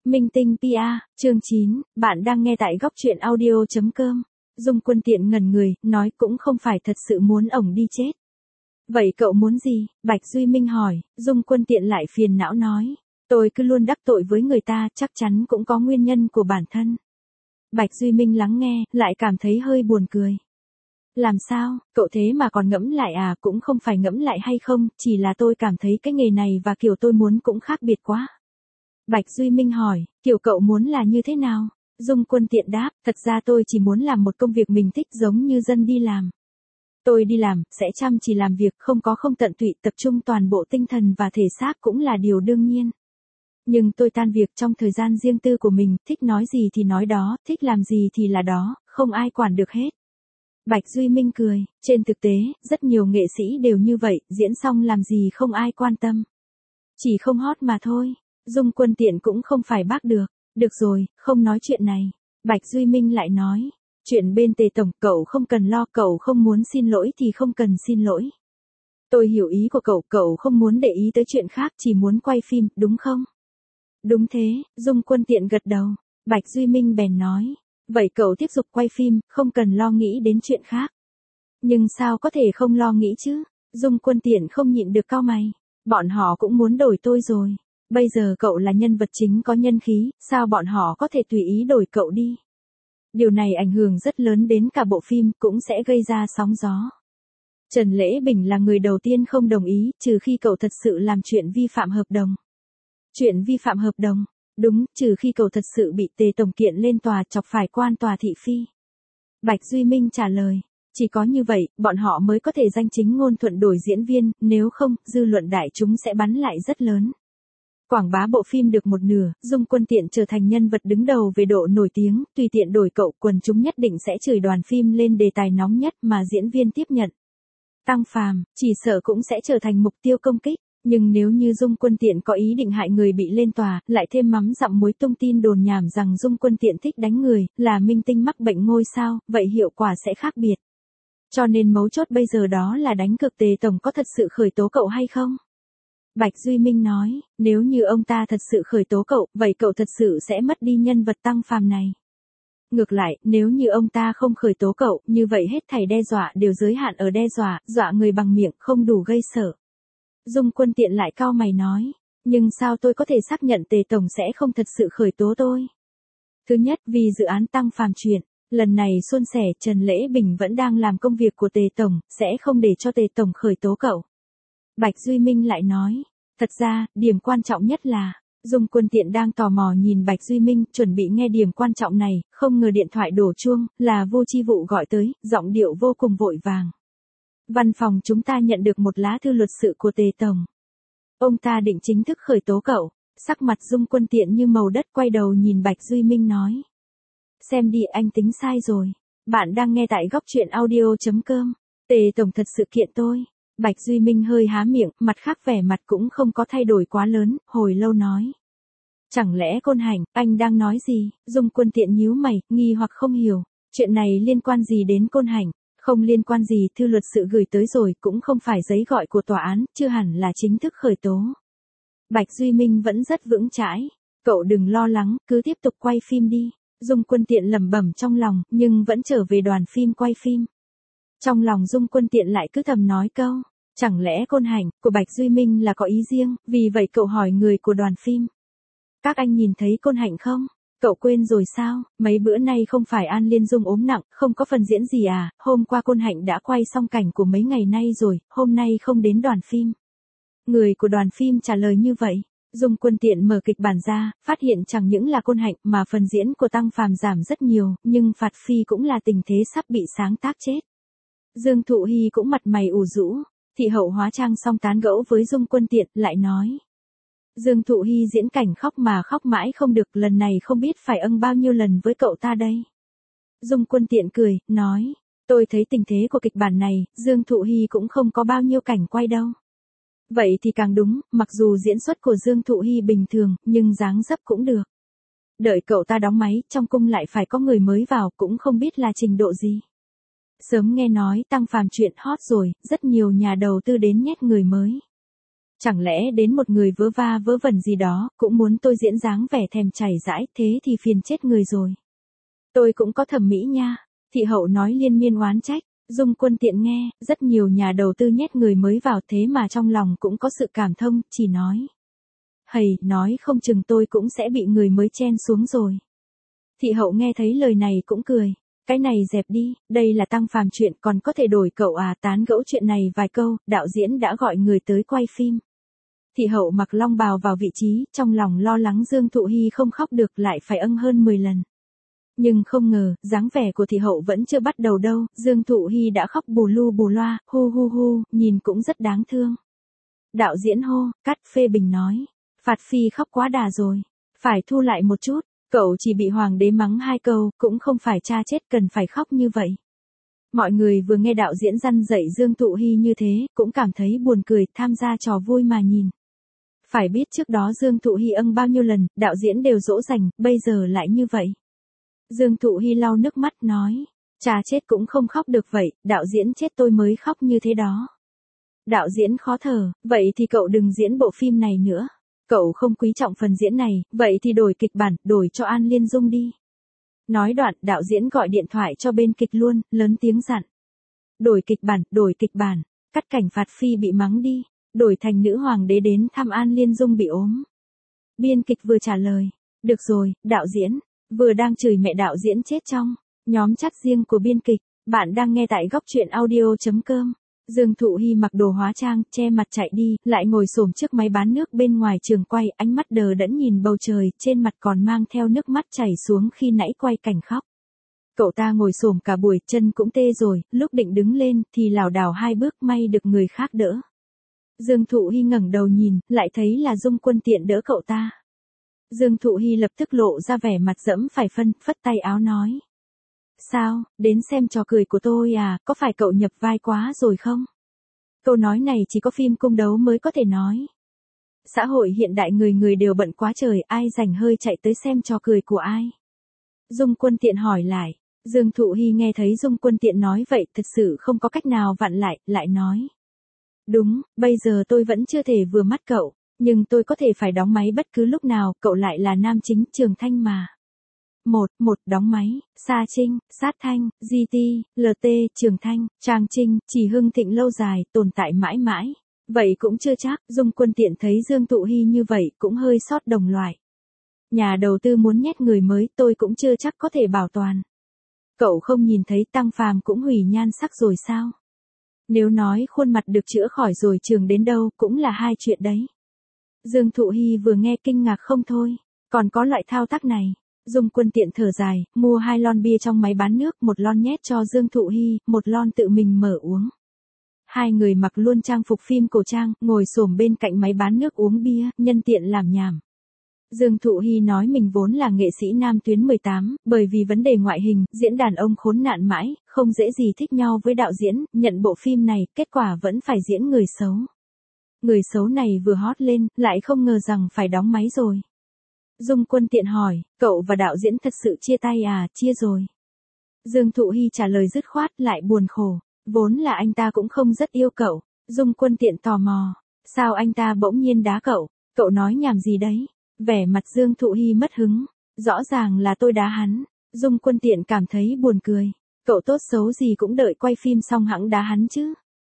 Minh Tinh PR, chương 9, bạn đang nghe tại góc truyện audio.com. Dung Quân Tiện ngẩn người, nói cũng không phải thật sự muốn ổng đi chết. Vậy cậu muốn gì? Bạch Duy Minh hỏi. Dung Quân Tiện lại phiền não nói. Tôi cứ luôn đắc tội với người ta, chắc chắn cũng có nguyên nhân của bản thân. Bạch Duy Minh lắng nghe, lại cảm thấy hơi buồn cười. Làm sao, cậu thế mà còn ngẫm lại à? Cũng không phải ngẫm lại hay không, chỉ là tôi cảm thấy cái nghề này và kiểu tôi muốn cũng khác biệt quá. Bạch Duy Minh hỏi, kiểu cậu muốn là như thế nào? Dung Quân Tiện đáp, thật ra tôi chỉ muốn làm một công việc mình thích giống như dân đi làm. Tôi đi làm, sẽ chăm chỉ làm việc, không tận tụy, tập trung toàn bộ tinh thần và thể xác cũng là điều đương nhiên. Nhưng tôi tan việc trong thời gian riêng tư của mình, thích nói gì thì nói đó, thích làm gì thì là đó, không ai quản được hết. Bạch Duy Minh cười, trên thực tế, rất nhiều nghệ sĩ đều như vậy, diễn xong làm gì không ai quan tâm. Chỉ không hot mà thôi. Dung Quân Tiện cũng không phải bác được. Được rồi, không nói chuyện này. Bạch Duy Minh lại nói. Chuyện bên Tề Tổng, cậu không cần lo, cậu không muốn xin lỗi thì không cần xin lỗi. Tôi hiểu ý của cậu, cậu không muốn để ý tới chuyện khác, chỉ muốn quay phim, đúng không? Đúng thế, Dung Quân Tiện gật đầu. Bạch Duy Minh bèn nói. Vậy cậu tiếp tục quay phim, không cần lo nghĩ đến chuyện khác. Nhưng sao có thể không lo nghĩ chứ? Dung Quân Tiện không nhịn được cau mày. Bọn họ cũng muốn đổi tôi rồi. Bây giờ cậu là nhân vật chính có nhân khí, sao bọn họ có thể tùy ý đổi cậu đi? Điều này ảnh hưởng rất lớn đến cả bộ phim, cũng sẽ gây ra sóng gió. Trần Lễ Bình là người đầu tiên không đồng ý, trừ khi cậu thật sự làm chuyện vi phạm hợp đồng. Chuyện vi phạm hợp đồng? Đúng, trừ khi cậu thật sự bị Tề Tổng kiện lên tòa chọc phải quan tòa thị phi. Bạch Duy Minh trả lời. Chỉ có như vậy, bọn họ mới có thể danh chính ngôn thuận đổi diễn viên, nếu không, dư luận đại chúng sẽ bắn lại rất lớn. Quảng bá bộ phim được một nửa, Dung Quân Tiện trở thành nhân vật đứng đầu về độ nổi tiếng, tùy tiện đổi cậu, quần chúng nhất định sẽ chửi đoàn phim lên đề tài nóng nhất mà diễn viên tiếp nhận. Tăng Phàm, chỉ sợ cũng sẽ trở thành mục tiêu công kích, nhưng nếu như Dung Quân Tiện có ý định hại người bị lên tòa, lại thêm mắm dặm muối tung tin đồn nhảm rằng Dung Quân Tiện thích đánh người, là minh tinh mắc bệnh ngôi sao, vậy hiệu quả sẽ khác biệt. Cho nên mấu chốt bây giờ đó là đánh cược Tề Tổng có thật sự khởi tố cậu hay không? Bạch Duy Minh nói, nếu như ông ta thật sự khởi tố cậu, vậy cậu thật sự sẽ mất đi nhân vật Tăng Phàm này. Ngược lại, nếu như ông ta không khởi tố cậu, như vậy hết thảy đe dọa đều giới hạn ở đe dọa, dọa người bằng miệng, không đủ gây sợ. Dung Quân Tiện lại cau mày nói, nhưng sao tôi có thể xác nhận Tề Tổng sẽ không thật sự khởi tố tôi? Thứ nhất, vì dự án Tăng Phàm chuyện, lần này suôn sẻ, Trần Lễ Bình vẫn đang làm công việc của Tề Tổng, sẽ không để cho Tề Tổng khởi tố cậu. Bạch Duy Minh lại nói, thật ra, điểm quan trọng nhất là, Dung Quân Tiện đang tò mò nhìn Bạch Duy Minh, chuẩn bị nghe điểm quan trọng này, không ngờ điện thoại đổ chuông, là Vô Chi Vụ gọi tới, giọng điệu vô cùng vội vàng. Văn phòng chúng ta nhận được một lá thư luật sự của Tề Tổng. Ông ta định chính thức khởi tố cậu. Sắc mặt Dung Quân Tiện như màu đất, quay đầu nhìn Bạch Duy Minh nói. Xem đi, anh tính sai rồi. Bạn đang nghe tại góc truyện audio.com. Tề Tổng thật sự kiện tôi. Bạch Duy Minh hơi há miệng, mặt khác vẻ mặt cũng không có thay đổi quá lớn, hồi lâu nói. Chẳng lẽ Côn Hành, anh đang nói gì? Dung Quân Tiện nhíu mày, nghi hoặc không hiểu. Chuyện này liên quan gì đến Côn Hành? Không liên quan gì, thư luật sự gửi tới rồi, cũng không phải giấy gọi của tòa án, chưa hẳn là chính thức khởi tố. Bạch Duy Minh vẫn rất vững chãi. Cậu đừng lo lắng, cứ tiếp tục quay phim đi. Dung Quân Tiện lẩm bẩm trong lòng, nhưng vẫn trở về đoàn phim quay phim. Trong lòng Dung Quân Tiện lại cứ thầm nói câu, chẳng lẽ Côn Hành của Bạch Duy Minh là có ý riêng, vì vậy cậu hỏi người của đoàn phim. Các anh nhìn thấy Côn Hành không? Cậu quên rồi sao, mấy bữa nay không phải An Liên Dung ốm nặng, không có phần diễn gì à, hôm qua Côn Hành đã quay xong cảnh của mấy ngày nay rồi, hôm nay không đến đoàn phim. Người của đoàn phim trả lời như vậy. Dung Quân Tiện mở kịch bản ra, phát hiện chẳng những là Côn Hành mà phần diễn của Tăng Phàm giảm rất nhiều, nhưng phạt phi cũng là tình thế sắp bị sáng tác chết. Dương Thụ Hi cũng mặt mày ủ rũ, thị hậu hóa trang xong tán gẫu với Dung Quân Tiện, lại nói. Dương Thụ Hi diễn cảnh khóc mà khóc mãi không được, lần này không biết phải bao nhiêu lần với cậu ta đây. Dung Quân Tiện cười, nói, tôi thấy tình thế của kịch bản này, Dương Thụ Hi cũng không có bao nhiêu cảnh quay đâu. Vậy thì càng đúng, mặc dù diễn xuất của Dương Thụ Hi bình thường, nhưng dáng dấp cũng được. Đợi cậu ta đóng máy, trong cung lại phải có người mới vào, cũng không biết là trình độ gì. Sớm nghe nói Tăng Phàm chuyện hot rồi, rất nhiều nhà đầu tư đến nhét người mới. Chẳng lẽ đến một người vớ va vớ vẩn gì đó, cũng muốn tôi diễn dáng vẻ thèm chảy dãi, thế thì phiền chết người rồi. Tôi cũng có thẩm mỹ nha, thị hậu nói liên miên oán trách. Dung Quân Tiện nghe, rất nhiều nhà đầu tư nhét người mới vào thế mà trong lòng cũng có sự cảm thông, chỉ nói. Hầy, nói không chừng tôi cũng sẽ bị người mới chen xuống rồi. Thị hậu nghe thấy lời này cũng cười. Cái này dẹp đi, đây là Tăng Phàm chuyện còn có thể đổi cậu à, tán gẫu chuyện này vài câu, đạo diễn đã gọi người tới quay phim. Thị hậu mặc long bào vào vị trí, trong lòng lo lắng Dương Thụ Hi không khóc được lại phải âng hơn 10 lần. Nhưng không ngờ, dáng vẻ của thị hậu vẫn chưa bắt đầu đâu, Dương Thụ Hi đã khóc bù lu bù loa, hu hu hu, nhìn cũng rất đáng thương. Đạo diễn hô, cắt, phê bình nói, Phạt Phi khóc quá đà rồi, phải thu lại một chút, cậu chỉ bị hoàng đế mắng 2 câu, cũng không phải cha chết cần phải khóc như vậy. Mọi người vừa nghe đạo diễn răn dạy Dương Thụ Hi như thế, cũng cảm thấy buồn cười, tham gia trò vui mà nhìn. Phải biết trước đó Dương Thụ Hi âng bao nhiêu lần, đạo diễn đều dỗ dành, bây giờ lại như vậy. Dương Thụ Hi lau nước mắt nói, cha chết cũng không khóc được vậy, đạo diễn chết tôi mới khóc như thế đó. Đạo diễn khó thở, vậy thì cậu đừng diễn bộ phim này nữa. Cậu không quý trọng phần diễn này, vậy thì đổi kịch bản, đổi cho An Liên Dung đi. Nói đoạn, đạo diễn gọi điện thoại cho bên kịch luôn, lớn tiếng dặn. Đổi kịch bản, cắt cảnh Phạt Phi bị mắng đi, đổi thành nữ hoàng đế đến thăm An Liên Dung bị ốm. Biên kịch vừa trả lời, được rồi, đạo diễn, vừa đang chửi mẹ đạo diễn chết trong nhóm chat riêng của biên kịch, bạn đang nghe tại góc truyện audio.com. Dương Thụ Hi mặc đồ hóa trang, che mặt chạy đi, lại ngồi xổm trước máy bán nước bên ngoài trường quay, ánh mắt đờ đẫn nhìn bầu trời, trên mặt còn mang theo nước mắt chảy xuống khi nãy quay cảnh khóc. Cậu ta ngồi xổm cả buổi, chân cũng tê rồi, lúc định đứng lên thì lảo đảo 2 bước, may được người khác đỡ. Dương Thụ Hi ngẩng đầu nhìn, lại thấy là Dung Quân Tiện đỡ cậu ta. Dương Thụ Hi lập tức lộ ra vẻ mặt dẫm phải phân, phất tay áo nói. Sao, đến xem trò cười của tôi à, có phải cậu nhập vai quá rồi không? Câu nói này chỉ có phim cung đấu mới có thể nói. Xã hội hiện đại người người đều bận quá trời, ai rảnh hơi chạy tới xem trò cười của ai? Dung Quân Tiện hỏi lại. Dương Thụ Hi nghe thấy Dung Quân Tiện nói vậy, thực sự không có cách nào vặn lại nói. Đúng, bây giờ tôi vẫn chưa thể vừa mắt cậu, nhưng tôi có thể phải đóng máy bất cứ lúc nào, cậu lại là nam chính Trường Thanh mà. Một đóng máy, Sa Trinh, Sát Thanh, GT, LT, Trường Thanh, Trang Trinh, Chỉ hưng thịnh lâu dài, tồn tại mãi mãi. Vậy cũng chưa chắc, Dung Quân Tiện thấy Dương Thụ Hi như vậy, cũng hơi sót đồng loại. Nhà đầu tư muốn nhét người mới, tôi cũng chưa chắc có thể bảo toàn. Cậu không nhìn thấy Tăng Phàm cũng hủy nhan sắc rồi sao? Nếu nói khuôn mặt được chữa khỏi rồi trường đến đâu, cũng là hai chuyện đấy. Dương Thụ Hi vừa nghe kinh ngạc không thôi, còn có loại thao tác này. Dung Quân Tiện thở dài, mua 2 lon bia trong máy bán nước, 1 lon nhét cho Dương Thụ Hi, 1 lon tự mình mở uống. Hai người mặc luôn trang phục phim cổ trang, ngồi xổm bên cạnh máy bán nước uống bia, nhân tiện làm nhảm. Dương Thụ Hi nói mình vốn là nghệ sĩ nam tuyến 18, bởi vì vấn đề ngoại hình, diễn đàn ông khốn nạn mãi, không dễ gì thích nhau với đạo diễn, nhận bộ phim này, kết quả vẫn phải diễn người xấu. Người xấu này vừa hot lên, lại không ngờ rằng phải đóng máy rồi. Dung Quân Tiện hỏi, cậu và đạo diễn thật sự chia tay à, chia rồi. Dương Thụ Hi trả lời dứt khoát, lại buồn khổ, vốn là anh ta cũng không rất yêu cậu. Dung Quân Tiện tò mò, sao anh ta bỗng nhiên đá cậu nói nhảm gì đấy? Vẻ mặt Dương Thụ Hi mất hứng, rõ ràng là tôi đá hắn. Dung Quân Tiện cảm thấy buồn cười, cậu tốt xấu gì cũng đợi quay phim xong hẵng đá hắn chứ.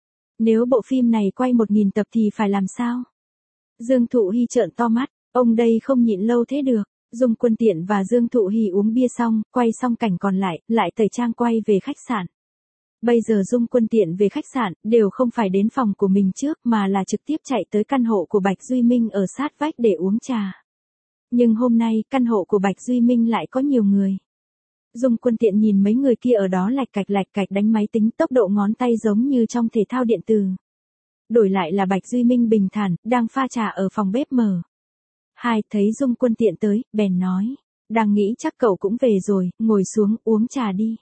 Nếu bộ phim này quay 1000 tập thì phải làm sao? Dương Thụ Hi trợn to mắt, ông đây không nhịn lâu thế được. Dung Quân Tiện và Dương Thụ Hi uống bia xong, quay xong cảnh còn lại tẩy trang quay về khách sạn. Bây giờ Dung Quân Tiện về khách sạn, đều không phải đến phòng của mình trước mà là trực tiếp chạy tới căn hộ của Bạch Duy Minh ở sát vách để uống trà. Nhưng hôm nay, căn hộ của Bạch Duy Minh lại có nhiều người. Dung Quân Tiện nhìn mấy người kia ở đó lạch cạch đánh máy tính, tốc độ ngón tay giống như trong thể thao điện tử. Đổi lại là Bạch Duy Minh bình thản, đang pha trà ở phòng bếp mở. Hai, thấy Dung Quân Tiện tới, bèn nói, đang nghĩ chắc cậu cũng về rồi, ngồi xuống, uống trà đi.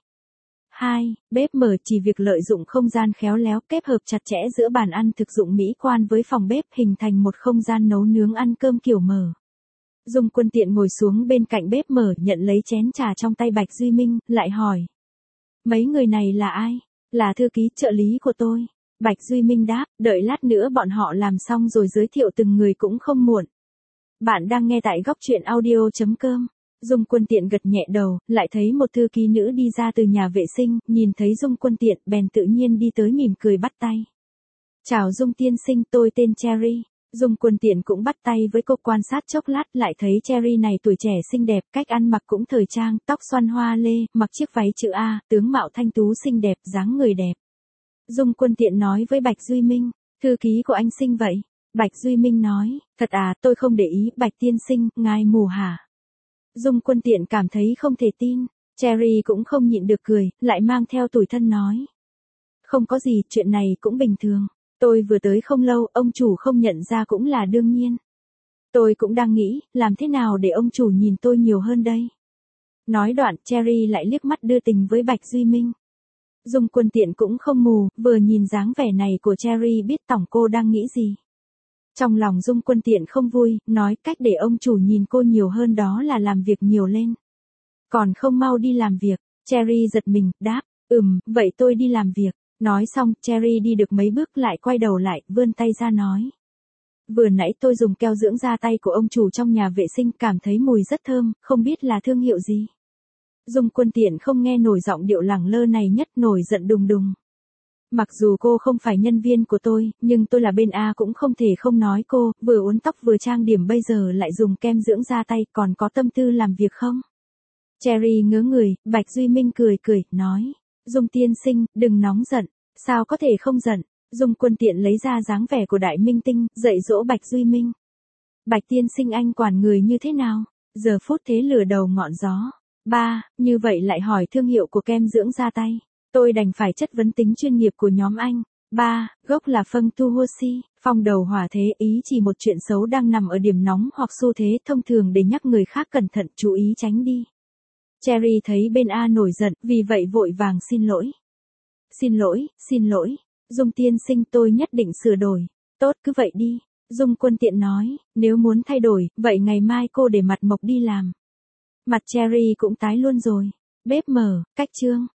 Hai, bếp mở chỉ việc lợi dụng không gian khéo léo, kết hợp chặt chẽ giữa bàn ăn thực dụng mỹ quan với phòng bếp hình thành một không gian nấu nướng ăn cơm kiểu mở. Dung Quân Tiện ngồi xuống bên cạnh bếp mở, nhận lấy chén trà trong tay Bạch Duy Minh, lại hỏi. Mấy người này là ai? Là thư ký trợ lý của tôi. Bạch Duy Minh đáp, đợi lát nữa bọn họ làm xong rồi giới thiệu từng người cũng không muộn. Bạn đang nghe tại góc chuyện audio.com. Dung Quân Tiện gật nhẹ đầu, lại thấy một thư ký nữ đi ra từ nhà vệ sinh, nhìn thấy Dung Quân Tiện, bèn tự nhiên đi tới mỉm cười bắt tay. Chào Dung tiên sinh, tôi tên Cherry. Dung Quân Tiện cũng bắt tay với cô, quan sát chốc lát lại thấy Cherry này tuổi trẻ xinh đẹp, cách ăn mặc cũng thời trang, tóc xoăn hoa lê, mặc chiếc váy chữ A, tướng mạo thanh tú xinh đẹp, dáng người đẹp. Dung Quân Tiện nói với Bạch Duy Minh, thư ký của anh xinh vậy. Bạch Duy Minh nói, thật à, tôi không để ý, Bạch tiên sinh, ngài mù hả? Dung Quân Tiện cảm thấy không thể tin, Cherry cũng không nhịn được cười, lại mang theo tủi thân nói. Không có gì, chuyện này cũng bình thường. Tôi vừa tới không lâu, ông chủ không nhận ra cũng là đương nhiên. Tôi cũng đang nghĩ, làm thế nào để ông chủ nhìn tôi nhiều hơn đây? Nói đoạn, Cherry lại liếc mắt đưa tình với Bạch Duy Minh. Dung Quân Tiện cũng không mù, vừa nhìn dáng vẻ này của Cherry biết tổng cô đang nghĩ gì. Trong lòng Dung Quân Tiện không vui, nói cách để ông chủ nhìn cô nhiều hơn đó là làm việc nhiều lên. Còn không mau đi làm việc, Cherry giật mình, đáp, vậy tôi đi làm việc. Nói xong, Cherry đi được mấy bước lại quay đầu lại, vươn tay ra nói. Vừa nãy tôi dùng keo dưỡng da tay của ông chủ trong nhà vệ sinh, cảm thấy mùi rất thơm, không biết là thương hiệu gì. Dung Quân Tiện không nghe nổi giọng điệu lẳng lơ này, nhất nổi giận đùng đùng. Mặc dù cô không phải nhân viên của tôi, nhưng tôi là bên A cũng không thể không nói cô, vừa uốn tóc vừa trang điểm bây giờ lại dùng kem dưỡng da tay, còn có tâm tư làm việc không? Cherry ngớ người, Bạch Duy Minh cười, nói. Dung tiên sinh, đừng nóng giận, sao có thể không giận? Dung Quân Tiện lấy ra dáng vẻ của đại minh tinh, dạy dỗ Bạch Duy Minh. Bạch tiên sinh anh quản người như thế nào? Giờ phút thế lửa đầu ngọn gió. Như vậy lại hỏi thương hiệu của kem dưỡng da tay. Tôi đành phải chất vấn tính chuyên nghiệp của nhóm anh. Gốc là Feng Tu Huoxi, phong đầu hỏa thế, ý chỉ một chuyện xấu đang nằm ở điểm nóng hoặc xu thế thông thường để nhắc người khác cẩn thận, chú ý tránh đi. Cherry thấy bên A nổi giận, vì vậy vội vàng xin lỗi. Xin lỗi, Dung tiên sinh, tôi nhất định sửa đổi. Tốt, cứ vậy đi. Dung Quân Tiện nói, nếu muốn thay đổi, vậy ngày mai cô để mặt mộc đi làm. Mặt Cherry cũng tái luôn rồi. Bếp mở, cách chương.